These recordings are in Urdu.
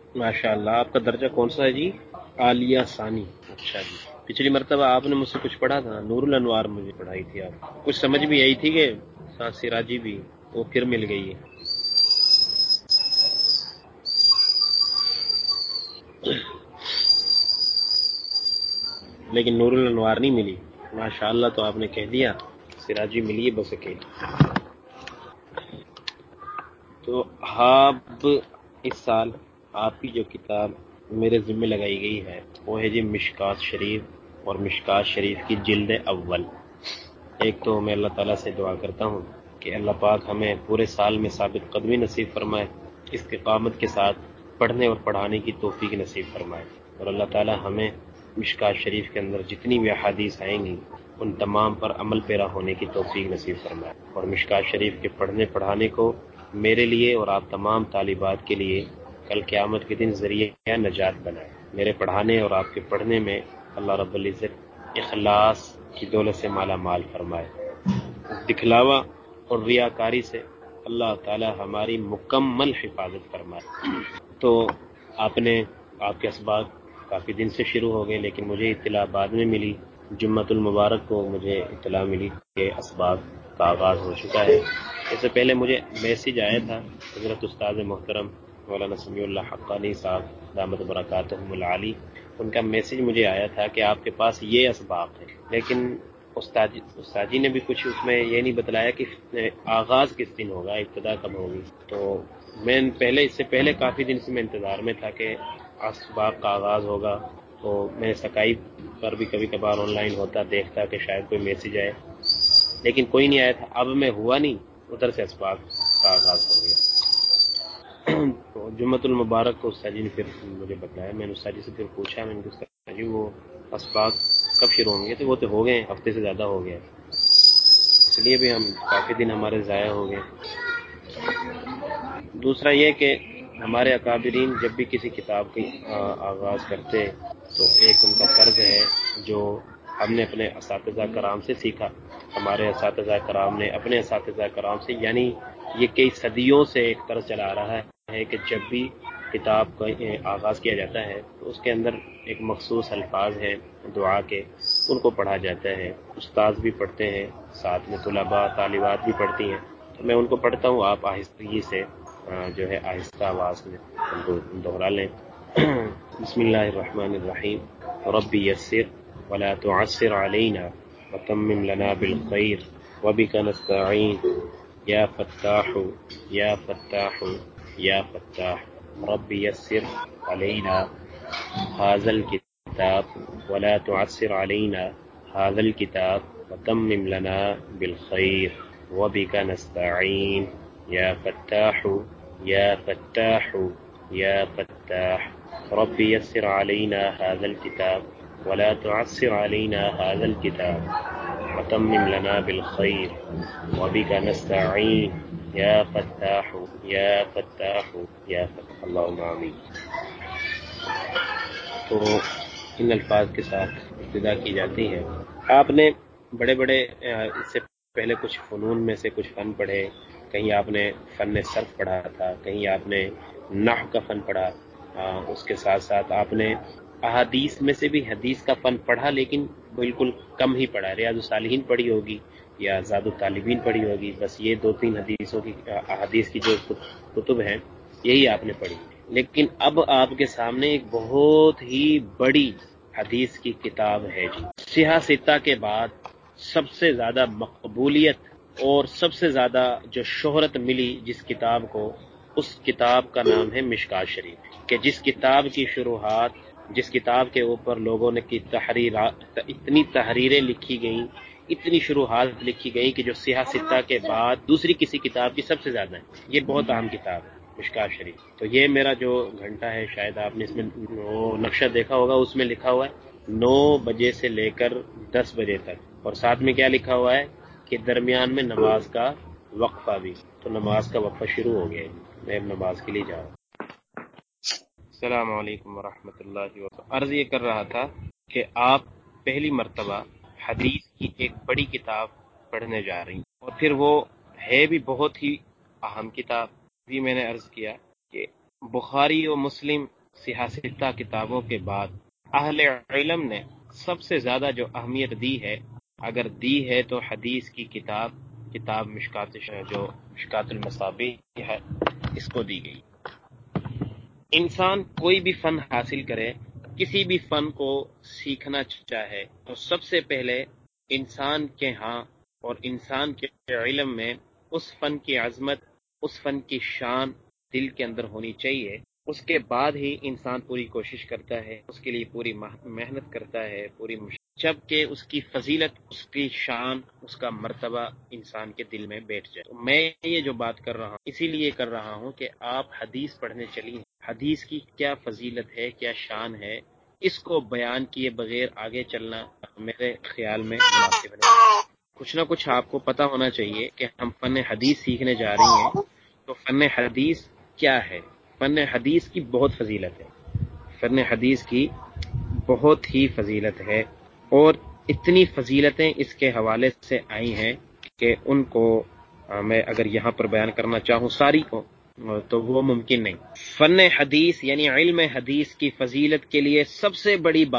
ماشاء اللہ، آپ کا درجہ کون سا ہے جی؟ عالیہ ثانی، اچھا جی۔ پچھلی مرتبہ آپ نے مجھ سے کچھ پڑھا تھا، نور الانوار مجھے پڑھائی تھی آپ، کچھ سمجھ بھی آئی تھی کہ ساتھ سراجی بھی، وہ پھر مل گئی ہے۔ لیکن نور الانوار نہیں ملی، ماشاء اللہ، تو آپ نے کہہ دیا سراجی ملی ہے بس اکیلی۔ تو آپ اس سال آپ کی جو کتاب میرے ذمہ لگائی گئی ہے وہ ہے جی مشکات شریف، اور مشکات شریف کی جلد اول۔ ایک تو میں اللہ تعالیٰ سے دعا کرتا ہوں کہ اللہ پاک ہمیں پورے سال میں ثابت قدمی نصیب فرمائے، استقامت کے ساتھ پڑھنے اور پڑھانے کی توفیق نصیب فرمائے، اور اللہ تعالیٰ ہمیں مشکات شریف کے اندر جتنی بھی احادیث آئیں گی ان تمام پر عمل پیرا ہونے کی توفیق نصیب فرمائے، اور مشکات شریف کے پڑھنے پڑھانے کو میرے لیے اور آپ تمام طالبات کے لیے کل قیامت کے دن ذریعہ نجات بنائے۔ میرے پڑھانے اور آپ کے پڑھنے میں اللہ رب العزت اخلاص کی دولت سے مالا مال فرمائے، دکھلاوا اور ریاکاری سے اللہ تعالی ہماری مکمل حفاظت فرمائے۔ تو آپ کے اسباق کافی دن سے شروع ہو گئے، لیکن مجھے اطلاع بعد میں ملی، جمعۃ المبارک کو مجھے اطلاع ملی کہ اسباق کا آغاز ہو چکا ہے۔ اس سے پہلے مجھے میسج آیا تھا حضرت استاد محترم مولانا سمیع اللہ حقانی صاحب دامت برکاتہم العالی، ان کا میسج مجھے آیا تھا کہ آپ کے پاس یہ اسباق ہے، لیکن استاد جی نے بھی کچھ اس میں یہ نہیں بتلایا کہ آغاز کس دن ہوگا، ابتدا کب ہوگی۔ تو میں اس سے پہلے کافی دن سے میں انتظار میں تھا کہ اسباق کا آغاز ہوگا، تو میں سکائپ پر بھی کبھی کبھار آن لائن ہوتا، دیکھتا کہ شاید کوئی میسج آئے، لیکن کوئی نہیں آیا تھا۔ اب میں ہوا نہیں، ادھر سے اسباق کا آغاز ہو گیا۔ تو جمعۃ المبارک کو استاد جی نے پھر مجھے بتایا، میں نے استاد جی سے پھر پوچھا، میں نے کہا استاد جی وہ اسباق کب شروع ہوں گے؟ تو وہ تو ہو گئے، ہفتے سے زیادہ ہو گیا، اس لیے بھی ہم کافی دن ہمارے ضائع ہو گئے۔ دوسرا یہ کہ ہمارے اکابرین جب بھی کسی کتاب کی آغاز کرتے تو ایک ان کا طرز ہے جو ہم نے اپنے اساتذہ کرام سے سیکھا، ہمارے اساتذہ کرام نے اپنے اساتذہ کرام سے، یعنی یہ کئی صدیوں سے ایک طرز چلا آ رہا ہے کہ جب بھی کتاب کا آغاز کیا جاتا ہے تو اس کے اندر ایک مخصوص الفاظ ہیں دعا کے، ان کو پڑھا جاتا ہے، استاذ بھی پڑھتے ہیں، ساتھ میں طلباء طالبات بھی پڑھتی ہیں، تو میں ان کو پڑھتا ہوں، آپ آہستگی سے جو ہے آہستہ آواز میں ان کو دوہرا لیں۔ بسم اللہ الرحمن الرحیم، رب یسر ولا تعسر علینا وتمم لنا بالخیر وبک نستعین یا فتاح یا فتاح یا فتاح، رب یسر علینا هذا الكتاب ولا تعسر علينا هذا الكتاب وتمم لنا بالخير وبك نستعين يا فتاح يا فتاح يا فتاح، رب يسر علينا هذا الكتاب ولا تعسر علينا هذا الكتاب وتمم لنا بالخير وبك نستعين يا فتاح يا فتاح يا فتاح، اللهم آمین۔ تو ان الفاظ کے ساتھ ابتدا کی جاتی ہے۔ آپ نے بڑے بڑے اس سے پہلے کچھ فنون میں سے کچھ فن پڑھے، کہیں آپ نے فن صرف پڑھا تھا، کہیں آپ نے نحو کا فن پڑھا، اس کے ساتھ ساتھ آپ نے احادیث میں سے بھی حدیث کا فن پڑھا، لیکن بالکل کم ہی پڑھا، ریاض الصالحین پڑھی ہوگی یا زاد الطالبین پڑھی ہوگی، بس یہ 2-3 حدیثوں کی احادیث کی جو کتب ہیں یہی آپ نے پڑھی۔ لیکن اب آپ کے سامنے ایک بہت ہی بڑی حدیث کی کتاب ہے جی، صحاح ستہ کے بعد سب سے زیادہ مقبولیت اور سب سے زیادہ جو شہرت ملی جس کتاب کو، اس کتاب کا نام ہے مشکات شریف، کہ جس کتاب کی شروحات، جس کتاب کے اوپر لوگوں نے کی اتنی تحریریں لکھی گئیں، اتنی شروحات لکھی گئیں کہ جو صحاح ستہ کے بعد دوسری کسی کتاب کی سب سے زیادہ ہے۔ یہ بہت اہم کتاب ہے مشکات شریف۔ تو یہ میرا جو گھنٹہ ہے، شاید آپ نے اس میں وہ نقشہ دیکھا ہوگا، اس میں لکھا ہوا ہے 9 بجے سے لے کر 10 بجے تک، اور ساتھ میں کیا لکھا ہوا ہے کہ درمیان میں نماز کا وقفہ بھی۔ تو نماز کا وقفہ شروع ہو گیا ہے، میں نماز کے لیے جا رہا ہوں۔ السلام علیکم ورحمۃ اللہ وبرکاتہ۔ عرض یہ کر رہا تھا کہ آپ پہلی مرتبہ حدیث کی ایک بڑی کتاب پڑھنے جا رہی ہیں، اور پھر وہ ہے بھی بہت ہی اہم کتاب بھی۔ میں نے عرض کیا کہ بخاری و مسلم سیاستہ کتابوں کے بعد اہل علم نے سب سے زیادہ جو اہمیت دی ہے، اگر دی ہے تو حدیث کی کتاب مشکات جو مشکات المصابیح ہے، اس کو دی گئی۔ انسان کوئی بھی فن حاصل کرے، کسی بھی فن کو سیکھنا چاہے تو سب سے پہلے انسان کے ہاں اور انسان کے علم میں اس فن کی عظمت، اس فن کی شان دل کے اندر ہونی چاہیے۔ اس کے بعد ہی انسان پوری کوشش کرتا ہے، اس کے لیے پوری محنت کرتا ہے، جبکہ اس کی فضیلت، اس کی شان، اس کا مرتبہ انسان کے دل میں بیٹھ جائے۔ تو میں یہ جو بات کر رہا ہوں اسی لیے کر رہا ہوں کہ آپ حدیث پڑھنے چلی، حدیث کی کیا فضیلت ہے، کیا شان ہے، اس کو بیان کیے بغیر آگے چلنا میرے خیال میں مناسب نہیں۔ کچھ نہ کچھ آپ کو پتہ ہونا چاہیے کہ ہم فن حدیث سیکھنے جا رہی ہیں، تو فن حدیث کیا ہے؟ فن حدیث کی بہت فضیلت ہے، فن حدیث کی بہت ہی فضیلت ہے، اور اتنی فضیلتیں اس کے حوالے سے آئی ہیں کہ ان کو میں اگر یہاں پر بیان کرنا چاہوں ساری کو تو وہ ممکن نہیں۔ فن حدیث یعنی علم حدیث کی فضیلت کے لیے سب سے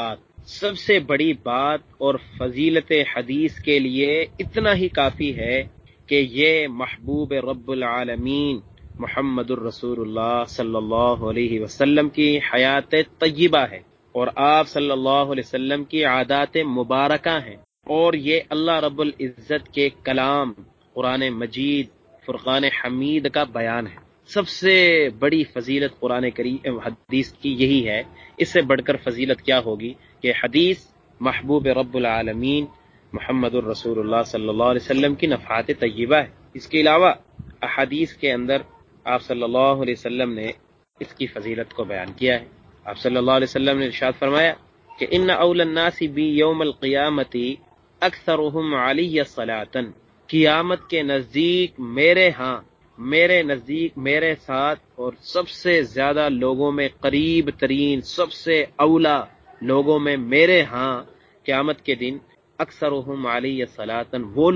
بڑی بات اور فضیلت حدیث کے لیے اتنا ہی کافی ہے کہ یہ محبوب رب العالمین محمد الرسول اللہ صلی اللہ علیہ وسلم کی حیات طیبہ ہے، اور آپ صلی اللہ علیہ وسلم کی عادات مبارکہ ہیں، اور یہ اللہ رب العزت کے کلام قرآن مجید فرقان حمید کا بیان ہے۔ سب سے بڑی فضیلت قرآن کریم حدیث کی یہی ہے، اس سے بڑھ کر فضیلت کیا ہوگی کہ حدیث محبوب رب العالمین محمد الرسول اللہ صلی اللہ علیہ وسلم کی نفحات طیبہ ہے۔ اس کے علاوہ احادیث کے اندر آپ صلی اللہ علیہ وسلم نے اس کی فضیلت کو بیان کیا ہے۔ آپ صلی اللہ علیہ وسلم نے ارشاد فرمایا کہ ان اول الناس بی یوم القیامت اکثرهم علی صلاۃ، قیامت کے نزدیک میرے نزدیک میرے ساتھ اور سب سے زیادہ لوگوں میں قریب ترین، سب سے اولا لوگوں میں میرے ہاں قیامت کے دن اکثرهم علی صلاۃ وہ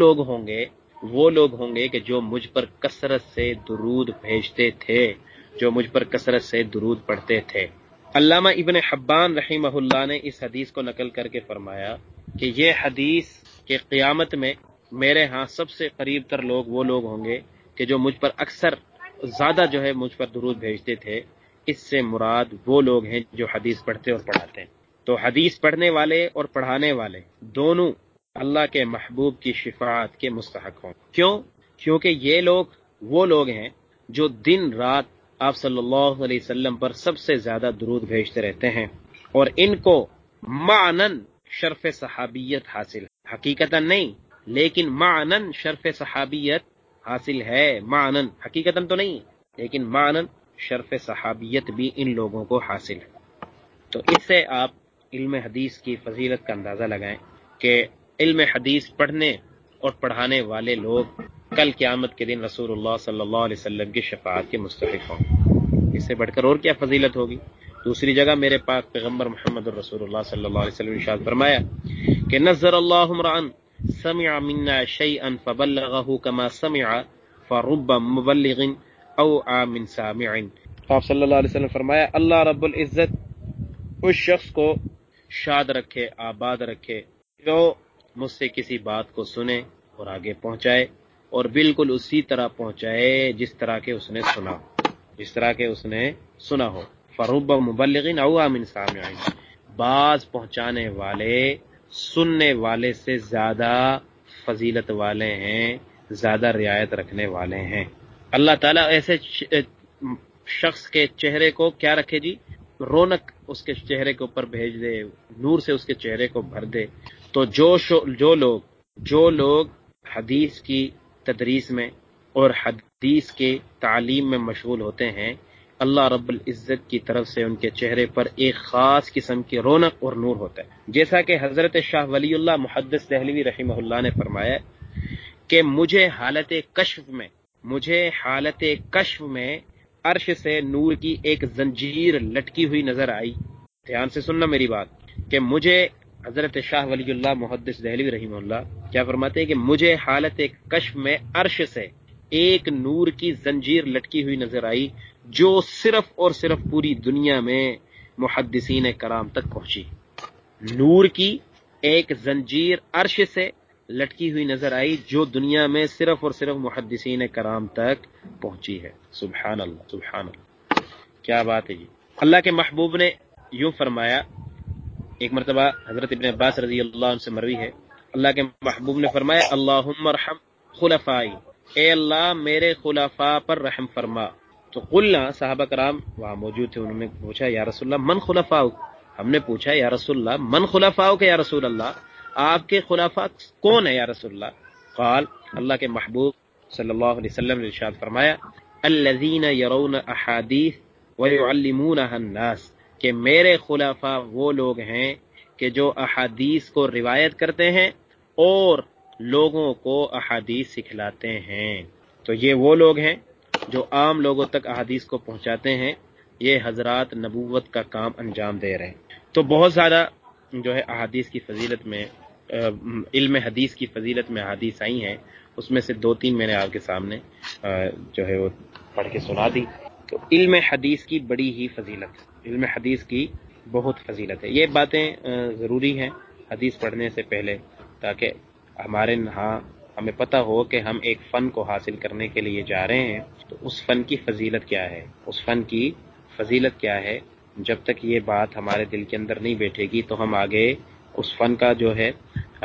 لوگ ہوں گے کہ جو مجھ پر کثرت سے درود بھیجتے تھے، جو مجھ پر کثرت سے درود پڑھتے تھے۔ علامہ ابن حبان رحمہ اللہ نے اس حدیث کو نقل کر کے فرمایا کہ یہ حدیث کہ قیامت میں میرے ہاں سب سے قریب تر لوگ وہ لوگ ہوں گے کہ جو مجھ پر اکثر زیادہ جو ہے مجھ پر درود بھیجتے تھے، اس سے مراد وہ لوگ ہیں جو حدیث پڑھتے اور پڑھاتے ہیں۔ تو حدیث پڑھنے والے اور پڑھانے والے دونوں اللہ کے محبوب کی شفاعت کے مستحق ہوں۔ کیونکہ یہ لوگ وہ لوگ ہیں جو دن رات آپ صلی اللہ علیہ وسلم پر سب سے زیادہ درود بھیجتے رہتے ہیں، اور ان کو معنن شرف صحابیت حاصل ہے، حقیقتاً نہیں لیکن معنن شرف صحابیت حاصل ہے، معنن حقیقتاً تو نہیں لیکن معنن شرف صحابیت بھی ان لوگوں کو حاصل ہے۔ تو اس سے آپ علم حدیث کی فضیلت کا اندازہ لگائیں کہ علم حدیث پڑھنے اور پڑھانے والے لوگ کل قیامت کے دن رسول اللہ صلی اللہ علیہ وسلم کی شفاعت کے مستحق ہوں۔ اس سے بڑھ کر اور کیا فضیلت ہوگی؟ دوسری جگہ میرے پاک پیغمبر محمد الرسول اللہ صلی اللہ علیہ وسلم نے ارشاد فرمایا کہ نظر اللہ امرأ سمع منا شيئا فبلغه كما سمع فرب مبلغ اوعى من سامع۔ آپ صلی اللہ علیہ وسلم فرمایا اللہ رب العزت اس شخص کو شاد رکھے، آباد رکھے جو مجھ سے کسی بات کو سنے اور آگے پہنچائے، اور بالکل اسی طرح پہنچائے جس طرح کے اس نے سنا ہو۔ فرب مبلغ اوعى من سامع، بعض پہنچانے والے سننے والے سے زیادہ فضیلت والے ہیں، زیادہ رعایت رکھنے والے ہیں۔ اللہ تعالیٰ ایسے شخص کے چہرے کو کیا رکھے جی؟ رونق اس کے چہرے کے اوپر بھیج دے، نور سے اس کے چہرے کو بھر دے۔ تو جو لوگ حدیث کی تدریس میں اور حدیث کی تعلیم میں مشغول ہوتے ہیں، اللہ رب العزت کی طرف سے ان کے چہرے پر ایک خاص قسم کی رونق اور نور ہوتا ہے۔ جیسا کہ حضرت شاہ ولی اللہ محدث دہلوی رحمہ اللہ نے فرمایا کہ مجھے حالت کشف میں عرش سے نور کی ایک زنجیر لٹکی ہوئی نظر آئی۔ دھیان سے سننا میری بات کہ مجھے حضرت شاہ ولی اللہ محدث دہلوی رحمہ اللہ کیا فرماتے ہیں کہ مجھے حالت کشف میں عرش سے ایک نور کی زنجیر لٹکی ہوئی نظر آئی جو صرف اور صرف پوری دنیا میں محدثین کرام تک پہنچی۔ نور کی ایک زنجیر عرش سے لٹکی ہوئی نظر آئی جو دنیا میں صرف اور صرف محدثین کرام تک پہنچی ہے۔ سبحان اللہ، سبحان اللہ، کیا بات ہے جی۔ اللہ کے محبوب نے یوں فرمایا، ایک مرتبہ حضرت ابن عباس رضی اللہ عنہ سے مروی ہے، اللہ کے محبوب نے فرمایا اللہم ارحم خلفائی، اے اللہ میرے خلفاء پر رحم فرما۔ تو قلنا، صحابہ کرام وہاں موجود تھے، انہوں نے پوچھا یا رسول اللہ من خلفاؤ، ہم نے پوچھا یا رسول اللہ من خلفاؤ کہ یا رسول اللہ آپ کے خلفاء کون ہے یا رسول اللہ؟ قال، اللہ کے محبوب صلی اللہ علیہ وسلم نے ارشاد فرمایا الذین یرون احادیث ویعلمونها الناس، کہ میرے خلفاء وہ لوگ ہیں کہ جو احادیث کو روایت کرتے ہیں اور لوگوں کو احادیث سکھلاتے ہیں۔ تو یہ وہ لوگ ہیں جو عام لوگوں تک احادیث کو پہنچاتے ہیں، یہ حضرات نبوت کا کام انجام دے رہے ہیں۔ تو بہت زیادہ جو ہے احادیث کی فضیلت میں، علم حدیث کی فضیلت میں احادیث آئی ہیں، اس میں سے 2-3 میں نے آپ کے سامنے جو ہے وہ پڑھ کے سنا دی۔ تو علم حدیث کی بڑی ہی فضیلت، علم حدیث کی بہت فضیلت ہے۔ یہ باتیں ضروری ہیں حدیث پڑھنے سے پہلے، تاکہ ہمارے ہاں ہمیں پتہ ہو کہ ہم ایک فن کو حاصل کرنے کے لیے جا رہے ہیں، تو اس فن کی فضیلت کیا ہے، اس فن کی فضیلت کیا ہے۔ جب تک یہ بات ہمارے دل کے اندر نہیں بیٹھے گی تو ہم آگے اس فن کا جو ہے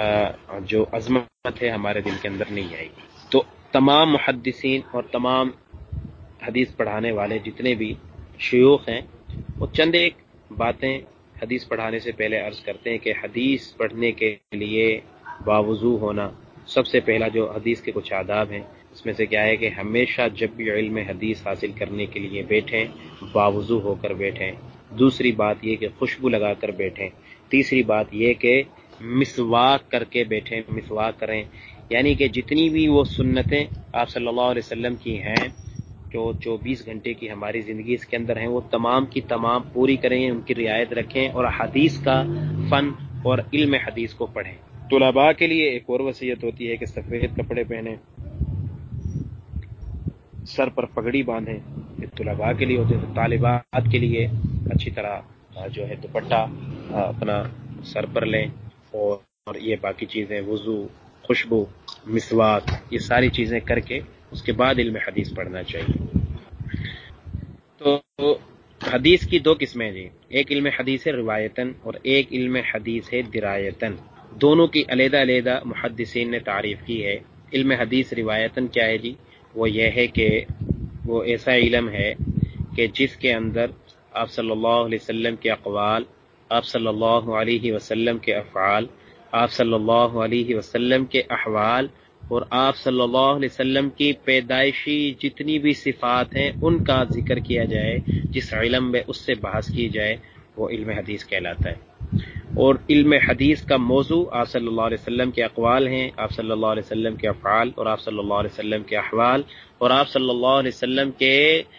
جو عظمت ہے ہمارے دل کے اندر نہیں آئے گی۔ تو تمام محدثین اور تمام حدیث پڑھانے والے جتنے بھی شیوخ ہیں، وہ چند ایک باتیں حدیث پڑھانے سے پہلے عرض کرتے ہیں کہ حدیث پڑھنے کے لیے باوضو ہونا، سب سے پہلا جو حدیث کے کچھ آداب ہیں اس میں سے کیا ہے کہ ہمیشہ جب بھی علم حدیث حاصل کرنے کے لیے بیٹھیں باوضو ہو کر بیٹھیں۔ دوسری بات یہ کہ خوشبو لگا کر بیٹھیں۔ تیسری بات یہ کہ مسواک کر کے بیٹھیں، مسواک کریں، یعنی کہ جتنی بھی وہ سنتیں آپ صلی اللہ علیہ وسلم کی ہیں جو 24 گھنٹے کی ہماری زندگی اس کے اندر ہیں، وہ تمام کی تمام پوری کریں، ان کی رعایت رکھیں اور حدیث کا فن اور علم حدیث کو پڑھیں۔ طلباء کے لیے ایک اور وصیت ہوتی ہے کہ سفید کپڑے پہنیں، سر پر پگڑی باندھیں، یہ طلباء کے لیے ہوتے ہیں۔ طالبات کے لیے اچھی طرح جو ہے دوپٹہ اپنا سر پر لیں، اور یہ باقی چیزیں وضو، خوشبو، مسواک، یہ ساری چیزیں کر کے اس کے بعد علم حدیث پڑھنا چاہیے۔ تو حدیث کی 2 قسمیں جی، ایک علم حدیث ہے روایتاً اور ایک علم حدیث ہے درایتاً۔ دونوں کی علیحدہ علیحدہ محدثین نے تعریف کی ہے۔ علم حدیث روایتاً کیا ہے جی؟ وہ یہ ہے کہ وہ ایسا علم ہے کہ جس کے اندر آپ صلی اللہ علیہ وسلم کے اقوال، آپ صلی اللہ علیہ وسلم کے افعال، آپ صلی اللہ علیہ وسلم کے احوال اور آپ صلی اللہ علیہ وسلم کی پیدائشی جتنی بھی صفات ہیں ان کا ذکر کیا جائے، جس علم میں اس سے بحث کی جائے، وہ علم حدیث کہلاتا ہے۔ اور علم حدیث کا موضوع آپ صلی اللہ علیہ وسلم کے اقوال ہیں، آپ صلی اللہ علیہ وسلم کے افعال اور آپ صلی اللہ علیہ وسلم کے احوال اور آپ صلی اللہ علیہ وسلم کے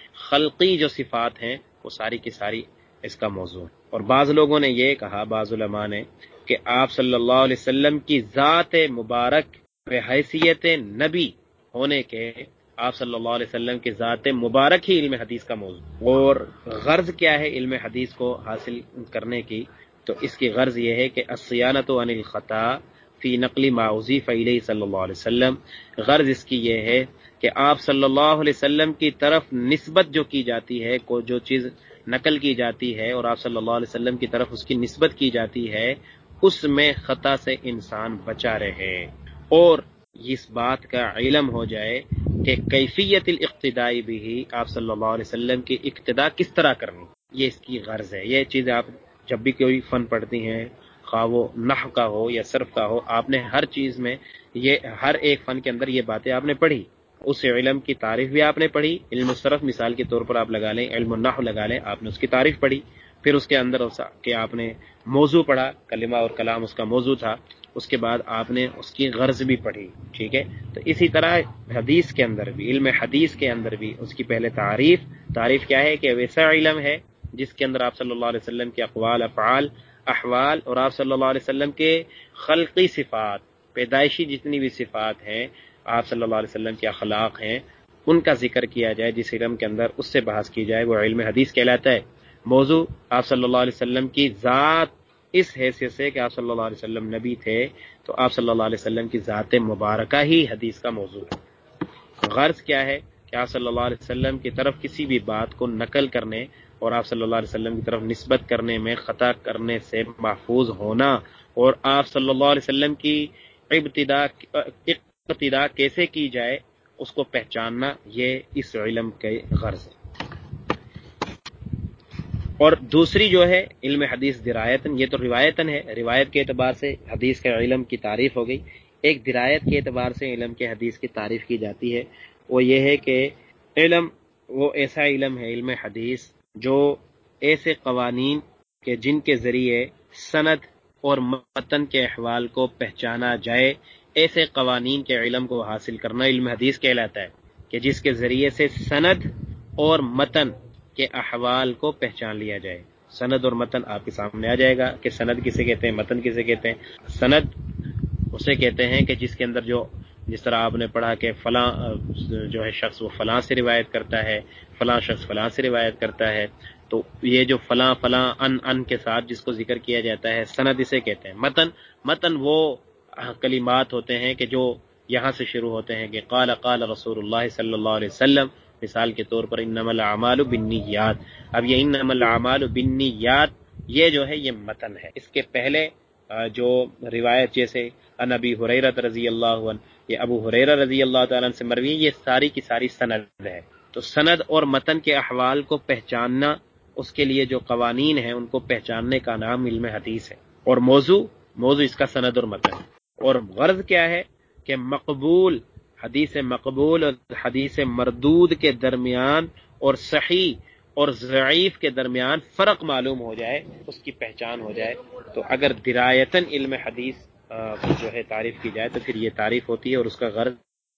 خلقی جو صفات ہیں وہ ساری کی ساری اس کا موضوع ہے۔ اور بعض لوگوں نے یہ کہا، بعض علماء نے، کہ آپ صلی اللہ علیہ وسلم کی ذات مبارک بحیثیت نبی ہونے کے، آپ صلی اللہ علیہ وسلم کی ذات مبارک ہی علم حدیث کا موضوع۔ اور غرض کیا ہے علم حدیث کو حاصل کرنے کی؟ تو اس کی غرض یہ ہے کہ الصیانۃ عن الخطا فی نقل ما اضیف الیہ صلی اللہ علیہ وسلم۔ غرض اس کی یہ ہے کہ آپ صلی اللہ علیہ وسلم کی طرف نسبت جو کی جاتی ہے، جو چیز نقل کی جاتی ہے اور آپ صلی اللہ علیہ وسلم کی طرف اس کی نسبت کی جاتی ہے، اس میں خطا سے انسان بچا رہے اور اس بات کا علم ہو جائے کہ کیفیت الاقتداء بھی، آپ صلی اللہ علیہ وسلم کی اقتداء کس طرح کرنی، یہ اس کی غرض ہے۔ یہ چیز آپ جب بھی کوئی فن پڑھتی ہیں، خواہ وہ نحو کا ہو یا صرف کا ہو، آپ نے ہر چیز میں یہ ہر ایک فن کے اندر یہ باتیں آپ نے پڑھی، اس علم کی تعریف بھی آپ نے پڑھی۔ علم الصرف مثال کے طور پر آپ لگا لیں، علم النحو لگا لیں، آپ نے اس کی تعریف پڑھی، پھر اس کے اندر کہ آپ نے موضوع پڑھا، کلمہ اور کلام اس کا موضوع تھا، اس کے بعد آپ نے اس کی غرض بھی پڑھی، ٹھیک ہے۔ تو اسی طرح حدیث کے اندر بھی، علم حدیث کے اندر بھی اس کی پہلے تعریف کیا ہے کہ ویسا علم ہے جس کے اندر آپ صلی اللہ علیہ وسلم کے اقوال، افعال، احوال اور آپ صلی اللہ علیہ وسلم کے خلقی صفات، پیدائشی جتنی بھی صفات ہیں، آپ صلی اللہ علیہ وسلم کے اخلاق ہیں، ان کا ذکر کیا جائے۔ جس علم کے اندر اس سے بحث کی جائے وہ علم حدیث کہلاتا ہے۔ موضوع آپ صلی اللہ علیہ وسلم کی ذات اس حیثیت سے کہ آپ صلی اللہ علیہ وسلم نبی تھے، تو آپ صلی اللہ علیہ وسلم کی ذات مبارکہ ہی حدیث کا موضوع ہے۔ غرض کیا ہے کہ آپ صلی اللہ علیہ وسلم کی طرف کسی بھی بات کو نقل کرنے اور آپ صلی اللہ علیہ وسلم کی طرف نسبت کرنے میں خطا کرنے سے محفوظ ہونا، اور آپ صلی اللہ علیہ وسلم کی اقتداء کیسے کی جائے اس کو پہچاننا، یہ اس علم کے غرض ہے۔ اور دوسری جو ہے علم حدیث درایتن، یہ تو روایتن ہے، روایت کے اعتبار سے حدیث کے علم کی تعریف ہو گئی۔ ایک درایت کے اعتبار سے علم کے حدیث کی تعریف کی جاتی ہے، وہ یہ ہے کہ علم وہ ایسا علم ہے، علم حدیث، جو ایسے قوانین کہ جن کے ذریعے سند اور متن کے احوال کو پہچانا جائے، ایسے قوانین کے علم کو حاصل کرنا علم حدیث کہلاتا ہے، کہ جس کے ذریعے سے سند اور متن کے احوال کو پہچان لیا جائے۔ سند اور متن آپ کے سامنے آ جائے گا کہ سند کسے کہتے ہیں، متن کسے کہتے ہیں۔ سند اسے کہتے ہیں کہ جس کے اندر جس طرح آپ نے پڑھا کہ فلاں جو ہے شخص وہ فلاں سے روایت کرتا ہے، فلاں شخص فلاں سے روایت کرتا ہے، تو یہ جو فلاں فلاں ان کے ساتھ جس کو ذکر کیا جاتا ہے، سند اسے کہتے ہیں۔ متن وہ کلمات ہوتے ہیں کہ جو یہاں سے شروع ہوتے ہیں کہ قال قال رسول اللہ صلی اللہ علیہ وسلم، مثال کے طور پر انما الاعمال بالنیات۔ اب یہ انما الاعمال بالنیات یہ جو ہے یہ متن ہے۔ اس کے پہلے جو روایت جیسے ان ابی ہریرہ رضی اللہ عنہ، یہ ابو ہریرہ رضی اللہ تعالیٰ عنہ سے مروی، یہ ساری کی ساری سند ہے۔ تو سند اور متن کے احوال کو پہچاننا، اس کے لیے جو قوانین ہیں ان کو پہچاننے کا نام علم حدیث ہے۔ اور موضوع اس کا سند اور متن ہے۔ اور غرض کیا ہے کہ مقبول اور حدیث مردود کے درمیان اور صحیح اور ضعیف کے درمیان فرق معلوم ہو جائے، اس کی پہچان ہو جائے۔ تو اگر درایتاً علم حدیث کی جو ہے تعریف کی جائے تو پھر یہ تعریف ہوتی ہے، اور اس کا غرض